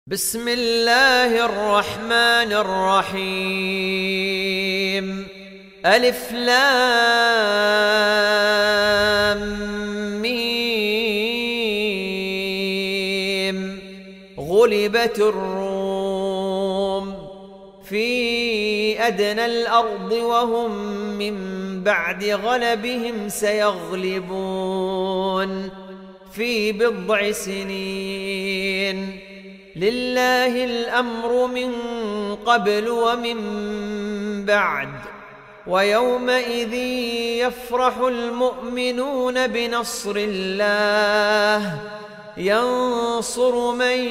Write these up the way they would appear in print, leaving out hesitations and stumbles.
بسم الله الرحمن الرحيم. ألف لام ميم. غلبت الروم في أدنى الأرض وهم من بعد غلبهم سيغلبون في بضع سنين. لله الأمر من قبل ومن بعد. ويومئذ يفرح المؤمنون بنصر الله ينصر من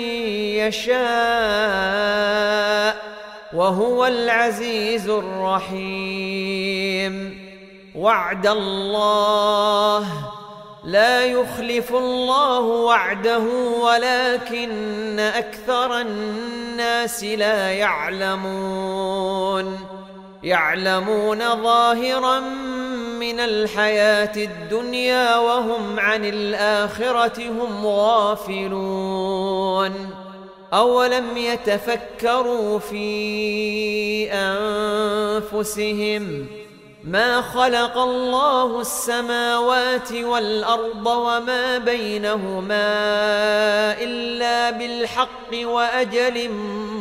يشاء وهو العزيز الرحيم. وعد الله لا يخلف الله وعده ولكن أكثر الناس لا يعلمون ظاهرا من الحياة الدنيا وهم عن الآخرة هم غافلون. أولم يتفكروا في أنفسهم ما خلق الله السماوات والأرض وما بينهما إلا بالحق وأجل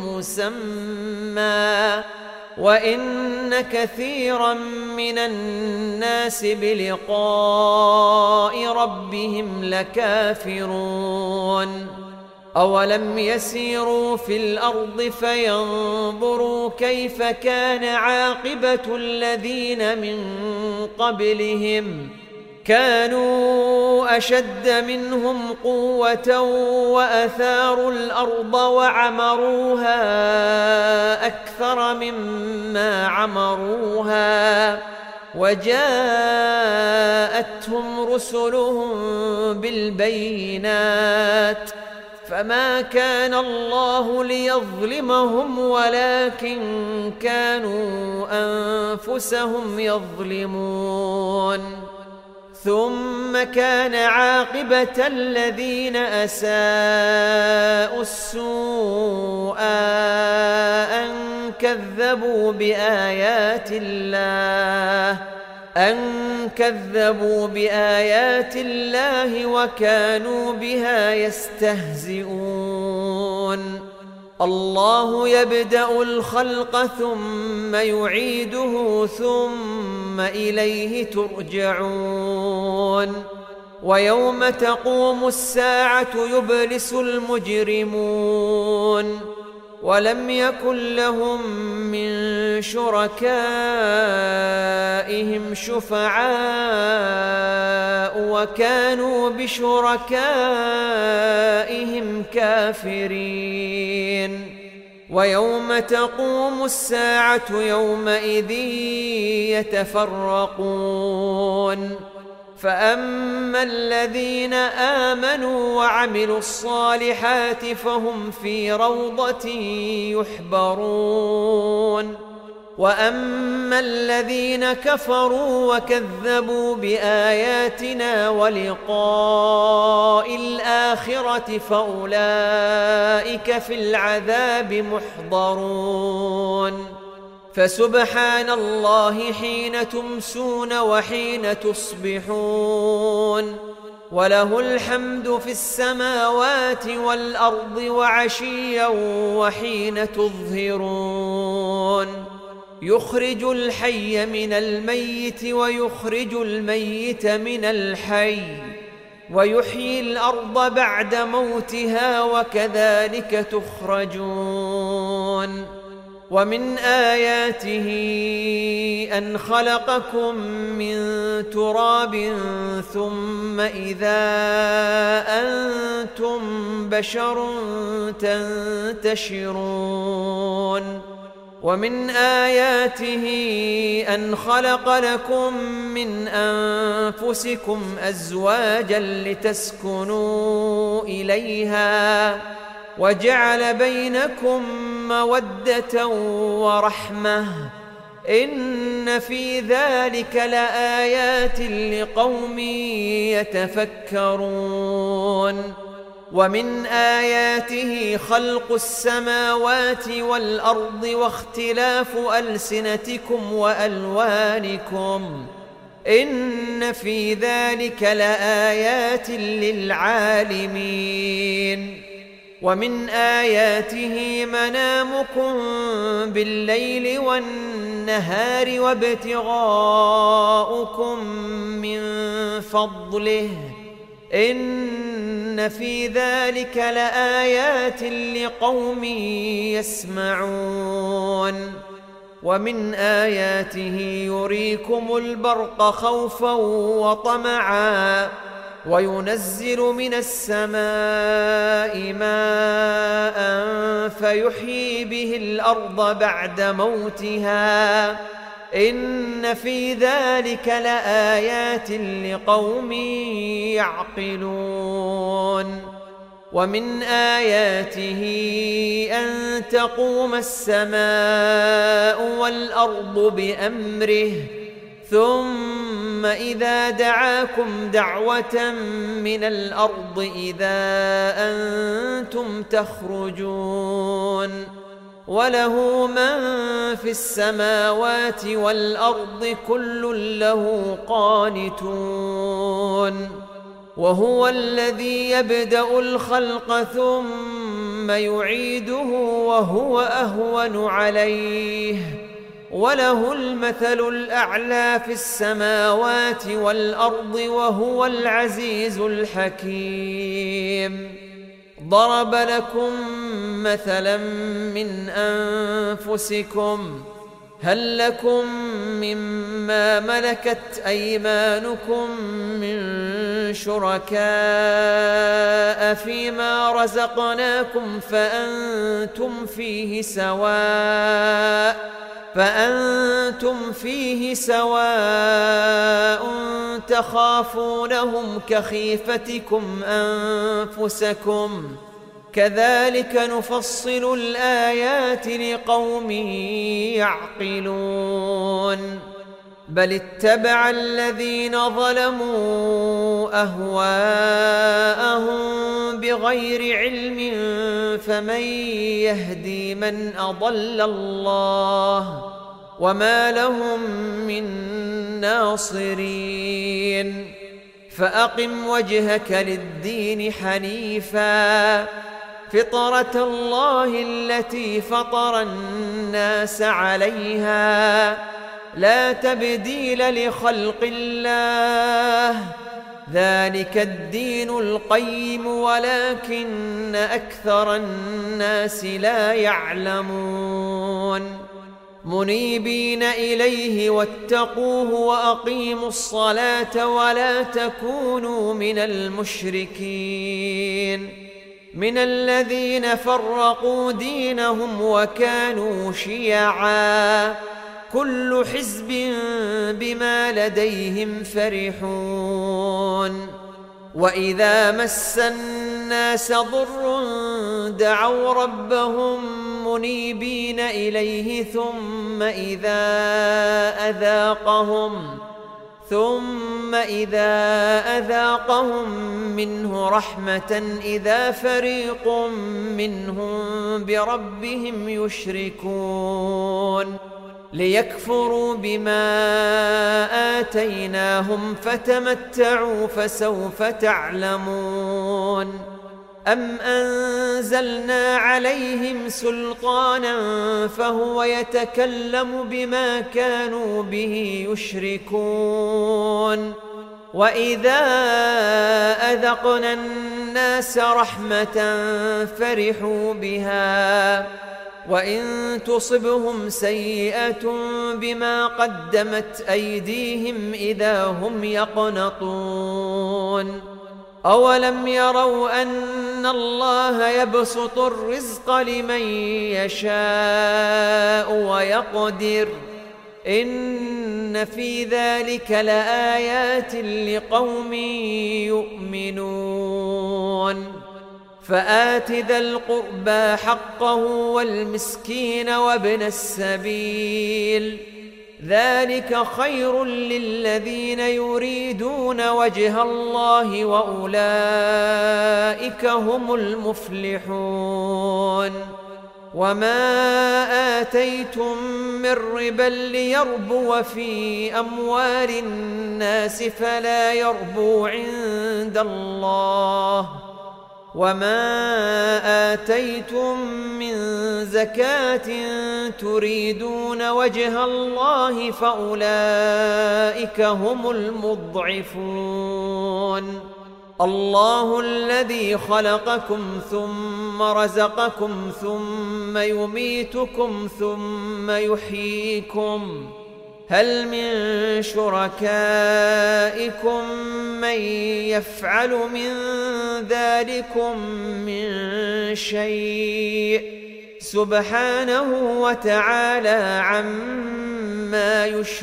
مسمى وإن كثيرا من الناس بلقاء ربهم لكافرون. أولم يسيروا في الأرض فينظروا كيف كان عاقبة الذين من قبلهم كانوا أشد منهم قوة وأثاروا الأرض وعمروها أكثر مما عمروها وجاءتهم رسلهم بالبينات فما كان الله ليظلمهم ولكن كانوا أنفسهم يظلمون. ثم كان عاقبة الذين أساءوا السوء أن كذبوا بآيات الله وكانوا بها يستهزئون. الله يبدأ الخلق ثم يعيده ثم إليه ترجعون. ويوم تقوم الساعة يبلس المجرمون ولم يكن لهم من شركائهم شفعاء وكانوا بشركائهم كافرين. ويوم تقوم الساعة يومئذ يتفرقون فأما الذين آمنوا وعملوا الصالحات فهم في روضة يحبرون. وأما الذين كفروا وكذبوا بآياتنا ولقاء الآخرة فأولئك في العذاب محضرون. فسبحان الله حين تمسون وحين تصبحون وله الحمد في السماوات والأرض وعشيا وحين تظهرون. يخرج الحي من الميت ويخرج الميت من الحي ويحيي الأرض بعد موتها وكذلك تخرجون. ومن آياته أن خلقكم من تراب ثم إذا أنتم بشر تنتشرون. ومن آياته أن خلق لكم من أنفسكم أزواجا لتسكنوا إليها وجعل بينكم مودة ورحمة إن في ذلك لآيات لقوم يتفكرون. ومن آياته خلق السماوات والأرض واختلاف ألسنتكم وألوانكم إن في ذلك لآيات للعالمين. ومن آياته منامكم بالليل والنهار وابتغاؤكم من فضله إن في ذلك لآيات لقوم يسمعون. ومن آياته يريكم البرق خوفا وطمعا وينزل من السماء ماء فيحيي به الأرض بعد موتها إن في ذلك لآيات لقوم يعقلون. ومن آياته أن تقوم السماء والأرض بأمره ثم إذا دعاكم دعوة من الأرض إذا أنتم تخرجون. وله من في السماوات والأرض كل له قانتون. وهو الذي يبدأ الخلق ثم يعيده وهو أهون عليه وله المثل الأعلى في السماوات والأرض وهو العزيز الحكيم. ضرب لكم مثلا من أنفسكم هل لكم مما ملكت أيمانكم من شركاء فيما رزقناكم فأنتم فيه سواء تخافونهم كخيفتكم أنفسكم كذلك نفصل الآيات لقوم يعقلون. بل اتبع الذين ظلموا أهواءهم بغير علم فمن يهدي من أضل الله وما لهم من ناصرين. فأقم وجهك للدين حنيفا فطرة الله التي فطر الناس عليها لا تبديل لخلق الله ذلك الدين القيم ولكن أكثر الناس لا يعلمون. منيبين إليه واتقوه وأقيموا الصلاة ولا تكونوا من المشركين من الذين فرقوا دينهم وكانوا شيعا كل حزب بما لديهم فرحون. وإذا مس الناس ضر دعوا ربهم منيبين إليه ثم إذا أذاقهم منه رحمة إذا فريق منهم بربهم يشركون ليكفروا بما آتيناهم فتمتعوا فسوف تعلمون. أم أنزلنا عليهم سلطانا فهو يتكلم بما كانوا به يشركون. وإذا أذقنا الناس رحمة فرحوا بها وإن تصبهم سيئة بما قدمت أيديهم إذا هم يقنطون. أولم يروا أن الله يبسط الرزق لمن يشاء ويقدر إن في ذلك لآيات لقوم يؤمنون. فآت ذا القربى حقه والمسكين وابن السبيل ذلك خير للذين يريدون وجه الله وأولئك هم المفلحون وما آتيتم من ربا ليربو في أموال الناس فلا يربو عند الله وما آتيتم من زكاة تريدون وجه الله فأولئك هم المضعفون الله الذي خلقكم ثم رزقكم ثم يميتكم ثم يحييكم هل من شركائكم من يفعل من ذلكم من شيء سبحانه وتعالى عما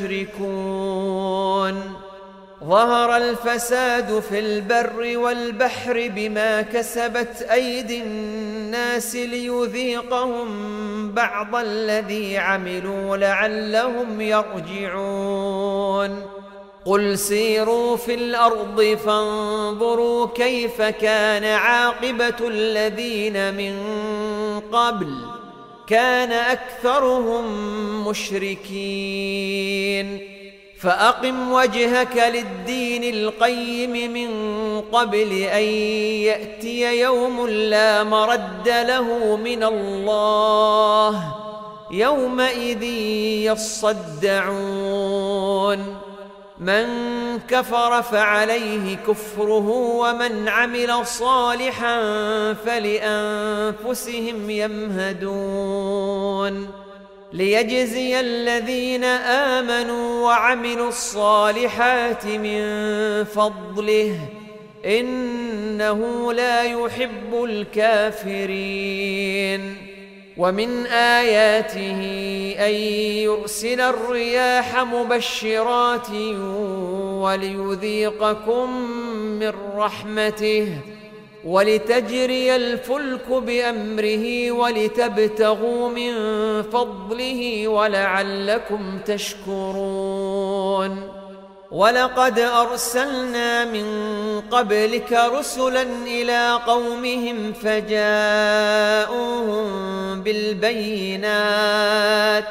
يشركون ظهر الفساد في البر والبحر بما كسبت أيدي الناس ليذيقهم بعض الذي عملوا لعلهم يرجعون قل سيروا في الأرض فانظروا كيف كان عاقبة الذين من قبل كان أكثرهم مشركين فأقم وجهك للدين القيم من قبل أن يأتي يوم لا مرد له من الله يومئذ يصدعون من كفر فعليه كفره ومن عمل صالحا فلأنفسهم يمهدون ليجزي الذين آمنوا وعملوا الصالحات من فضله إنه لا يحب الكافرين ومن آياته أن يرسل الرياح مبشرات وليذيقكم من رحمته ولتجري الفلك بأمره ولتبتغوا من فضله ولعلكم تشكرون ولقد أرسلنا من قبلك رسلا إلى قومهم فجاءوهم بالبينات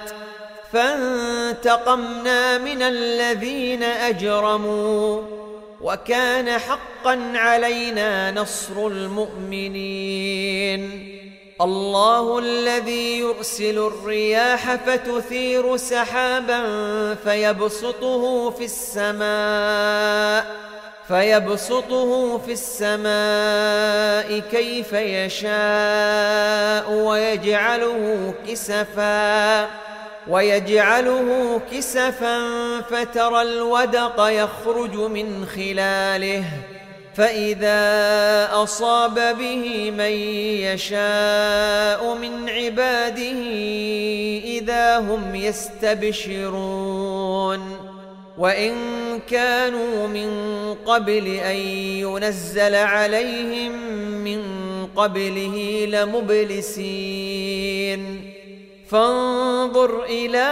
فانتقمنا من الذين أجرموا وكان حقا علينا نصر المؤمنين الله الذي يرسل الرياح فتثير سحابا فيبسطه في السماء كيف يشاء ويجعله كسفا فترى الودق يخرج من خلاله فإذا أصاب به من يشاء من عباده إذا هم يستبشرون وإن كانوا من قبل أن ينزل عليهم من قبله لمبلسين فانظر إلى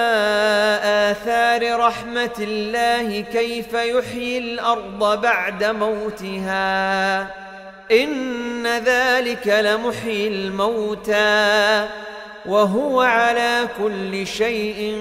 آثار رحمة الله كيف يحيي الأرض بعد موتها إن ذلك لمحيي الموتى وهو على كل شيء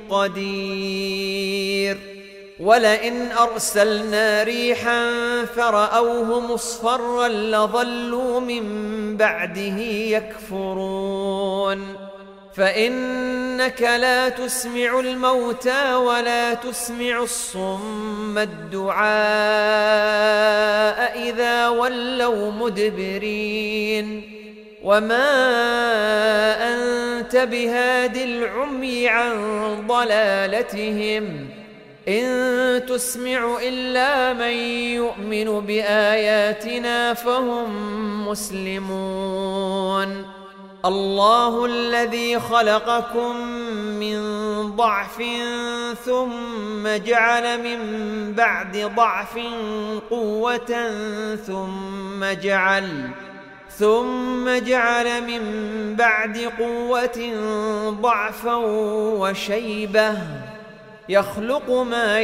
قدير ولئن أرسلنا ريحا فرأوه مصفرا لظلوا من بعده يكفرون فإنك لا تسمع الموتى ولا تسمع الصم الدعاء إذا ولوا مدبرين وما أنت بهاد العمي عن ضلالتهم إن تسمع إلا من يؤمن بآياتنا فهم مسلمون الله الذي خلقكم من ضعف ثم جعل من بعد ضعف قوة ثم جعل من بعد قوة ضعفا وشيبة يخلق ما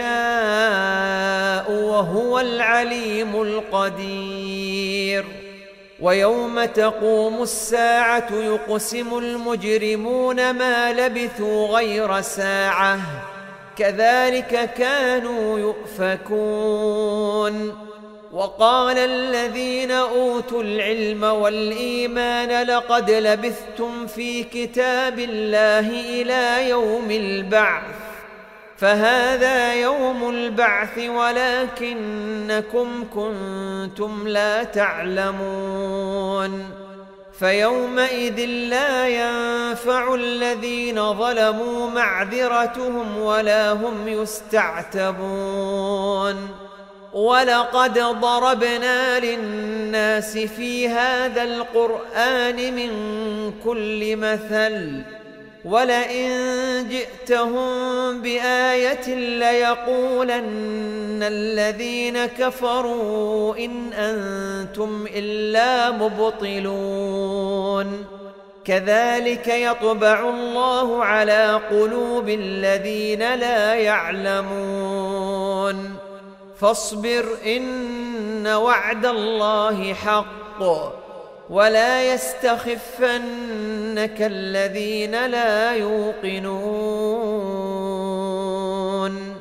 يشاء وهو العليم القدير. ويوم تقوم الساعة يقسم المجرمون ما لبثوا غير ساعة كذلك كانوا يؤفكون. وقال الذين أوتوا العلم والإيمان لقد لبثتم في كتاب الله إلى يوم البعث فهذا يوم البعث ولكنكم كنتم لا تعلمون. فيومئذ لا ينفع الذين ظلموا معذرتهم ولا هم يستعتبون. ولقد ضربنا للناس في هذا القرآن من كل مثل ولئن جئتهم بآية ليقولن الذين كفروا إن أنتم إلا مبطلون. كذلك يطبع الله على قلوب الذين لا يعلمون. فاصبر إن وعد الله حق ولا يستخفنك الذين لا يوقنون.